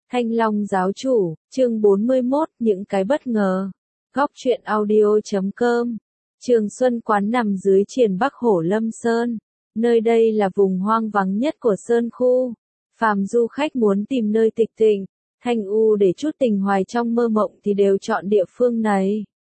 Thanh Long giáo chủ, chương 41, những cái bất ngờ. Góc truyện audio.com. Trường Xuân Quán nằm dưới triền Bắc Hổ Lâm Sơn. Nơi đây là vùng hoang vắng nhất của Sơn khu. Phàm du khách muốn tìm nơi tịch tịnh, thanh u để chút tình hoài trong mơ mộng thì đều chọn địa phương này.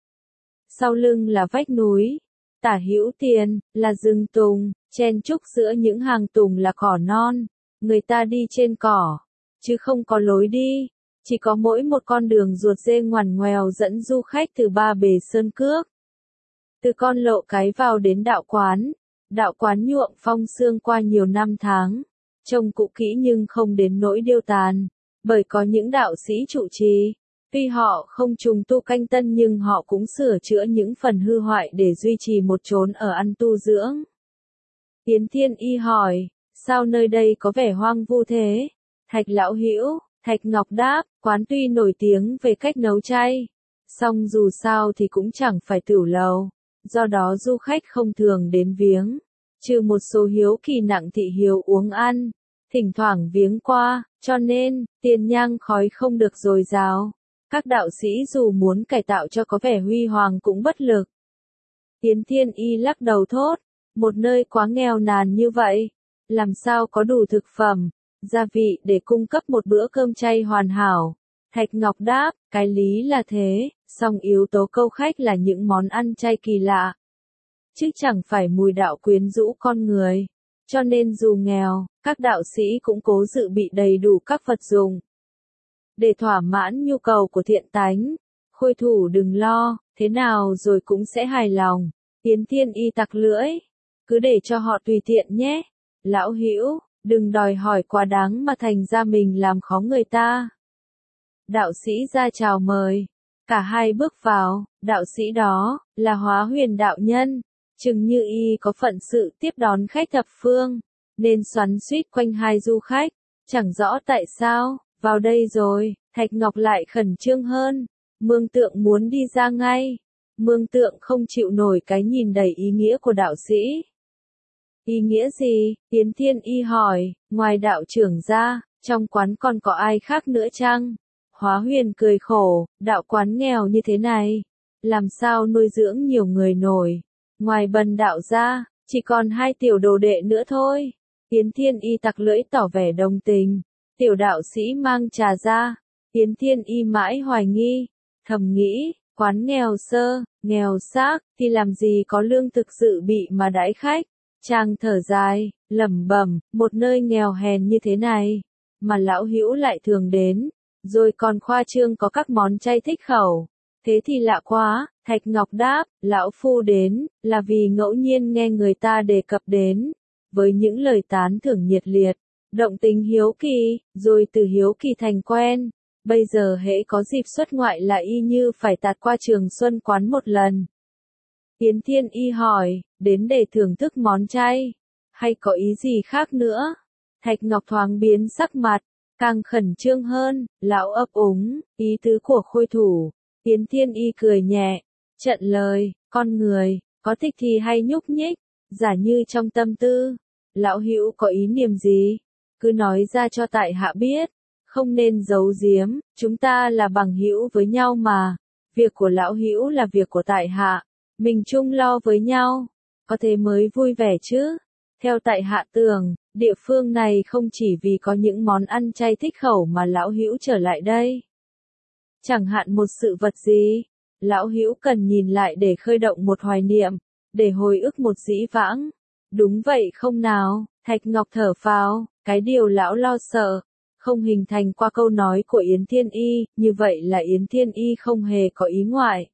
Sau lưng là vách núi, tả hữu tiền, là rừng tùng, chen chúc giữa những hàng tùng là cỏ non. Người ta đi trên cỏ, chứ không có lối đi, chỉ có mỗi một con đường ruột dê ngoằn ngoèo dẫn du khách từ ba bề sơn cước. Từ con lộ cái vào đến đạo quán nhuộm phong sương qua nhiều năm tháng, trông cũ kỹ nhưng không đến nỗi điêu tàn, bởi có những đạo sĩ trụ trì. Tuy họ không trùng tu canh tân nhưng họ cũng sửa chữa những phần hư hoại để duy trì một chốn ở ăn tu dưỡng. Yến Thiên Y hỏi, sao nơi đây có vẻ hoang vu thế? Thạch lão hữu, Thạch Ngọc đáp, quán tuy nổi tiếng về cách nấu chay, song dù sao thì cũng chẳng phải tửu lầu, do đó du khách không thường đến viếng, trừ một số hiếu kỳ nặng thị hiếu uống ăn, thỉnh thoảng viếng qua, cho nên, tiền nhang khói không được dồi dào. Các đạo sĩ dù muốn cải tạo cho có vẻ huy hoàng cũng bất lực. Yến Thiên Y lắc đầu thốt, một nơi quá nghèo nàn như vậy, làm sao có đủ thực phẩm, gia vị để cung cấp một bữa cơm chay hoàn hảo. Thạch Ngọc đáp, cái lý là thế, song yếu tố câu khách là những món ăn chay kỳ lạ. Chứ chẳng phải mùi đạo quyến rũ con người. Cho nên dù nghèo, các đạo sĩ cũng cố dự bị đầy đủ các vật dụng. Để thỏa mãn nhu cầu của thiện tánh, khôi thủ đừng lo, thế nào rồi cũng sẽ hài lòng. Yến Thiên Y tặc lưỡi, cứ để cho họ tùy tiện nhé. Lão hữu, đừng đòi hỏi quá đáng mà thành ra mình làm khó người ta. Đạo sĩ ra chào mời, cả hai bước vào, đạo sĩ đó, là Hóa Huyền đạo nhân, chừng như y có phận sự tiếp đón khách thập phương, nên xoắn xuýt quanh hai du khách, chẳng rõ tại sao, vào đây rồi, Thạch Ngọc lại khẩn trương hơn, Mương Tượng muốn đi ra ngay, Mương Tượng không chịu nổi cái nhìn đầy ý nghĩa của đạo sĩ. Ý nghĩa gì? Yến Thiên Y hỏi, ngoài đạo trưởng ra, trong quán còn có ai khác nữa chăng? Hóa Huyền cười khổ, đạo quán nghèo như thế này, làm sao nuôi dưỡng nhiều người nổi, ngoài bần đạo ra, chỉ còn hai tiểu đồ đệ nữa thôi. Yến Thiên Y tặc lưỡi tỏ vẻ đồng tình, tiểu đạo sĩ mang trà ra, Yến Thiên Y mãi hoài nghi, thầm nghĩ, quán nghèo sơ, nghèo xác, thì làm gì có lương thực dự bị mà đãi khách. Chàng thở dài, lẩm bẩm, một nơi nghèo hèn như thế này, mà lão hữu lại thường đến, rồi còn khoa trương có các món chay thích khẩu. Thế thì lạ quá, Thạch Ngọc đáp, lão phu đến, là vì ngẫu nhiên nghe người ta đề cập đến, với những lời tán thưởng nhiệt liệt, động tình hiếu kỳ, rồi từ hiếu kỳ thành quen. Bây giờ hễ có dịp xuất ngoại là y như phải tạt qua Trường Xuân Quán một lần. Yến Thiên Y hỏi, đến để thưởng thức món chay, hay có ý gì khác nữa? Thạch Ngọc thoáng biến sắc mặt, càng khẩn trương hơn, lão ấp úng, ý tứ của khôi thủ. Yến Thiên Y cười nhẹ, trận lời, con người, có thích thì hay nhúc nhích, giả như trong tâm tư, lão hữu có ý niệm gì, cứ nói ra cho tại hạ biết, không nên giấu giếm, chúng ta là bằng hữu với nhau mà, việc của lão hữu là việc của tại hạ, mình chung lo với nhau, có thế mới vui vẻ chứ. Theo tại hạ tưởng, địa phương này không chỉ vì có những món ăn chay thích khẩu mà lão hữu trở lại đây. Chẳng hạn một sự vật gì, lão hữu cần nhìn lại để khơi động một hoài niệm, để hồi ức một dĩ vãng. Đúng vậy không nào? Thạch Ngọc thở phào, cái điều lão lo sợ, không hình thành qua câu nói của Yến Thiên Y, như vậy là Yến Thiên Y không hề có ý ngoại.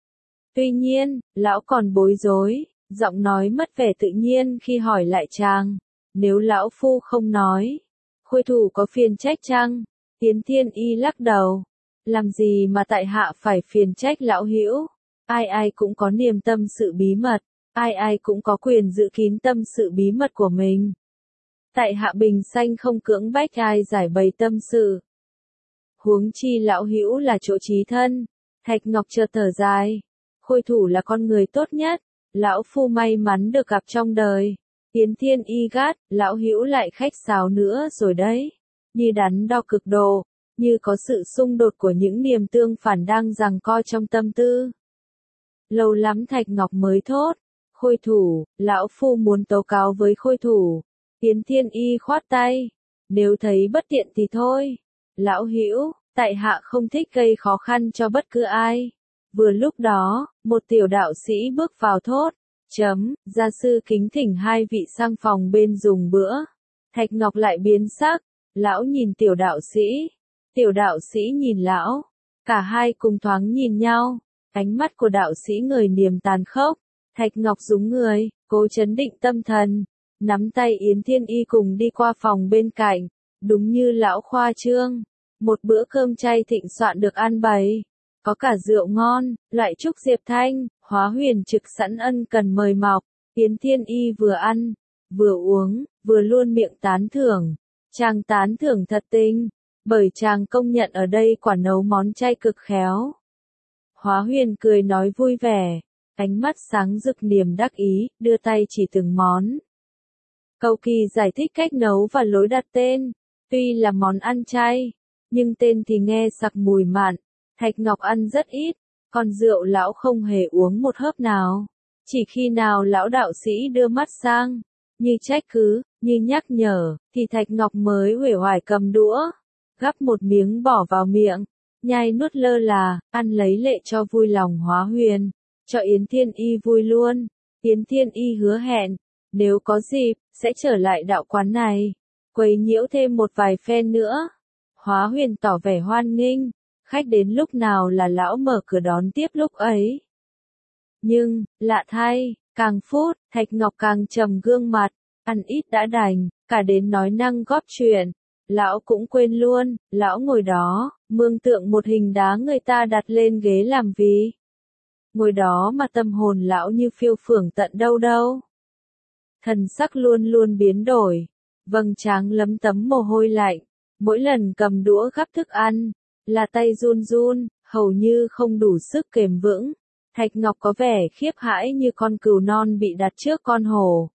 Tuy nhiên, lão còn bối rối, giọng nói mất vẻ tự nhiên khi hỏi lại chàng, nếu lão phu không nói, khôi thủ có phiền trách chăng? Yến Thiên Y lắc đầu, làm gì mà tại hạ phải phiền trách lão hữu, ai ai cũng có niềm tâm sự bí mật, ai ai cũng có quyền giữ kín tâm sự bí mật của mình. Tại hạ bình sanh không cưỡng bách ai giải bày tâm sự. Huống chi lão hữu là chỗ chí thân. Thạch Ngọc chợt thở dài, khôi thủ là con người tốt nhất, lão phu may mắn được gặp trong đời. Yến Thiên Y gắt, lão hữu lại khách sáo nữa rồi đấy, như đắn đo cực độ, như có sự xung đột của những niềm tương phản đang giằng co trong tâm tư. Lâu lắm Thạch Ngọc mới thốt, Khôi thủ, lão phu muốn tố cáo với Khôi thủ. Yến Thiên Y khoát tay, nếu thấy bất tiện thì thôi. Lão hữu, tại hạ không thích gây khó khăn cho bất cứ ai. Vừa lúc đó, một tiểu đạo sĩ bước vào thốt, gia sư kính thỉnh hai vị sang phòng bên dùng bữa. Thạch Ngọc lại biến sắc, lão nhìn tiểu đạo sĩ nhìn lão, cả hai cùng thoáng nhìn nhau, ánh mắt của đạo sĩ ngời niềm tàn khốc. Thạch Ngọc rúng người, cố trấn định tâm thần, nắm tay Yến Thiên Y cùng đi qua phòng bên cạnh, đúng như lão khoa trương, một bữa cơm chay thịnh soạn được ăn bày, có cả rượu ngon, loại trúc diệp thanh, Hóa Huyền trực sẵn ân cần mời mọc. Yến Thiên Y vừa ăn, vừa uống, vừa luôn miệng tán thưởng, chàng tán thưởng thật tình, bởi chàng công nhận ở đây quả nấu món chay cực khéo. Hóa Huyền cười nói vui vẻ, ánh mắt sáng rực niềm đắc ý, đưa tay chỉ từng món. Cầu kỳ giải thích cách nấu và lối đặt tên, tuy là món ăn chay, nhưng tên thì nghe sặc mùi mặn. Thạch Ngọc ăn rất ít, còn rượu lão không hề uống một hớp nào. Chỉ khi nào lão đạo sĩ đưa mắt sang, như trách cứ, như nhắc nhở, thì Thạch Ngọc mới uể oải cầm đũa, gắp một miếng bỏ vào miệng, nhai nuốt lơ là, ăn lấy lệ cho vui lòng Hóa Huyền, cho Yến Thiên Y vui luôn. Yến Thiên Y hứa hẹn, nếu có dịp, sẽ trở lại đạo quán này, quấy nhiễu thêm một vài phen nữa. Hóa Huyền tỏ vẻ hoan nghênh, khách đến lúc nào là lão mở cửa đón tiếp lúc ấy. Nhưng, lạ thay, càng phút, Thạch Ngọc càng trầm gương mặt, ăn ít đã đành, cả đến nói năng góp chuyện, lão cũng quên luôn, lão ngồi đó, mường tượng một hình đá người ta đặt lên ghế làm vì. Ngồi đó mà tâm hồn lão như phiêu phưởng tận đâu đâu. Thần sắc luôn luôn biến đổi, vầng trán lấm tấm mồ hôi lạnh, mỗi lần cầm đũa gắp thức ăn, là tay run run, hầu như không đủ sức kềm vững. Thạch Ngọc có vẻ khiếp hãi như con cừu non bị đặt trước con hổ.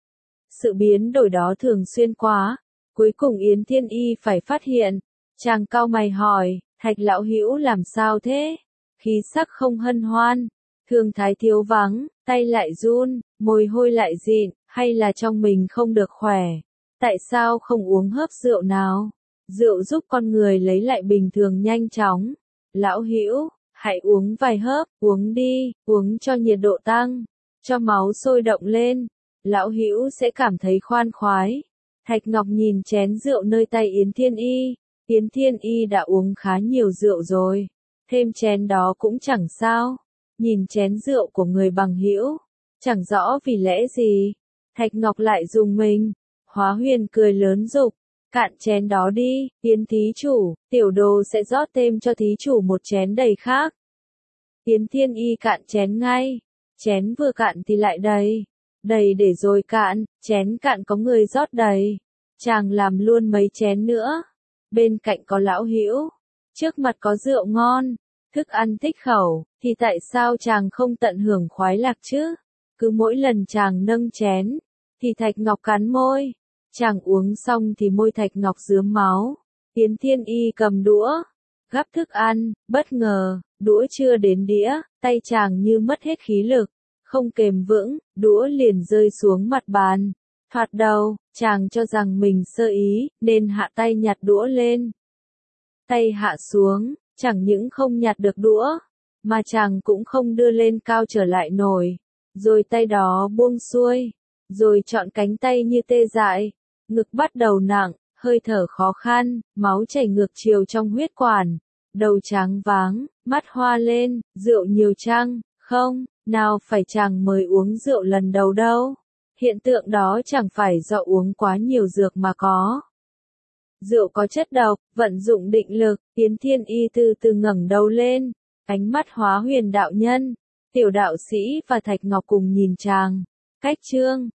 Sự biến đổi đó thường xuyên quá, cuối cùng Yến Thiên Y phải phát hiện, chàng cau mày hỏi, Thạch lão hữu làm sao thế? Khí sắc không hân hoan, thường thái thiếu vắng, tay lại run, môi hôi lại dịn, hay là trong mình không được khỏe? Tại sao không uống hớp rượu nào? Rượu giúp con người lấy lại bình thường nhanh chóng. Lão hữu, hãy uống vài hớp, uống đi, uống cho nhiệt độ tăng, cho máu sôi động lên. Lão hữu sẽ cảm thấy khoan khoái. Thạch Ngọc nhìn chén rượu nơi tay Yến Thiên Y. Yến Thiên Y đã uống khá nhiều rượu rồi, thêm chén đó cũng chẳng sao. Nhìn chén rượu của người bằng hữu, chẳng rõ vì lẽ gì, Thạch Ngọc lại dùng mình. Hóa Huyền cười lớn giục, cạn chén đó đi, Yến thí chủ, tiểu đồ sẽ rót thêm cho thí chủ một chén đầy khác. Yến Thiên Y cạn chén ngay, chén vừa cạn thì lại đầy, đầy để rồi cạn, chén cạn có người rót đầy, chàng làm luôn mấy chén nữa. Bên cạnh có lão hữu, trước mặt có rượu ngon, thức ăn thích khẩu, thì tại sao chàng không tận hưởng khoái lạc chứ? Cứ mỗi lần chàng nâng chén, thì Thạch Ngọc cắn môi. Chàng uống xong thì môi Thạch Ngọc rướm máu. Yến Thiên Y cầm đũa, gắp thức ăn, bất ngờ, đũa chưa đến đĩa, tay chàng như mất hết khí lực, không kềm vững, đũa liền rơi xuống mặt bàn. Thoạt đầu, chàng cho rằng mình sơ ý, nên hạ tay nhặt đũa lên. Tay hạ xuống, chẳng những không nhặt được đũa, mà chàng cũng không đưa lên cao trở lại nổi. Rồi tay đó buông xuôi, rồi chọn cánh tay như tê dại, ngực bắt đầu nặng, hơi thở khó khăn, máu chảy ngược chiều trong huyết quản, đầu tráng váng, mắt hoa lên, rượu nhiều chăng? Không, nào phải chàng mới uống rượu lần đầu đâu. Hiện tượng đó chẳng phải do uống quá nhiều dược mà có. Rượu có chất độc, vận dụng định lực, Yến Thiên Y từ từ ngẩng đầu lên, ánh mắt Hóa Huyền đạo nhân, tiểu đạo sĩ và Thạch Ngọc cùng nhìn chàng. Cách chương